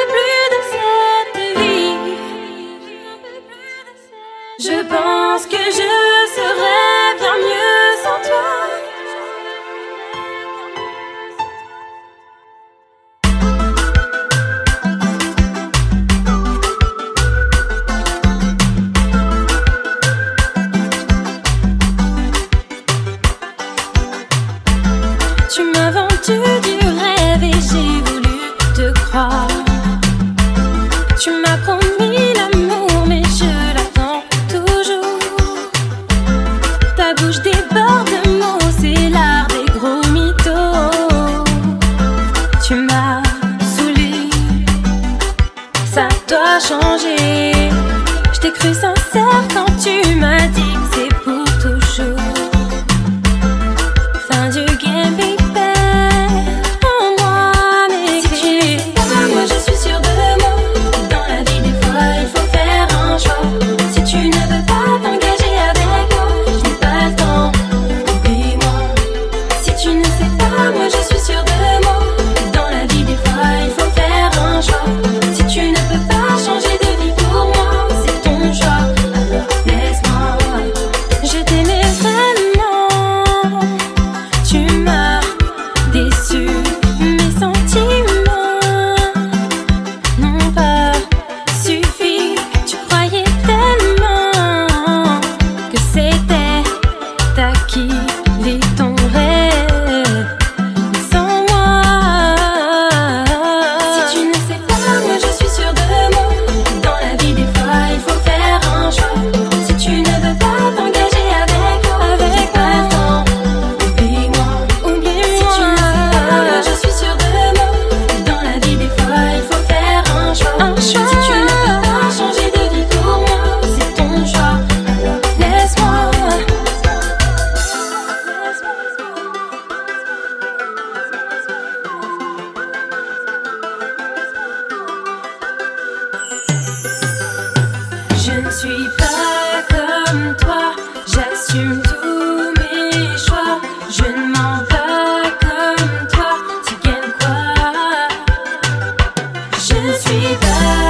peux plus de cette vie. Je pense que je serais bien mieux sans toi. Tu m'as vendu du rêve et j'ai voulu te croire. Tu m'as promis l'amour mais je l'attends toujours. Ta bouche déborde de mots, c'est l'art des gros mythos. Tu m'as saoulé, ça doit changer. Je t'ai cru sincère quand tu m'as dit que c'est pour toujours. Fin du game, baby. Je ne suis pas comme toi, j'assume tous mes choix. Je ne mens pas comme toi, tu gagnes quoi? Je ne suis pas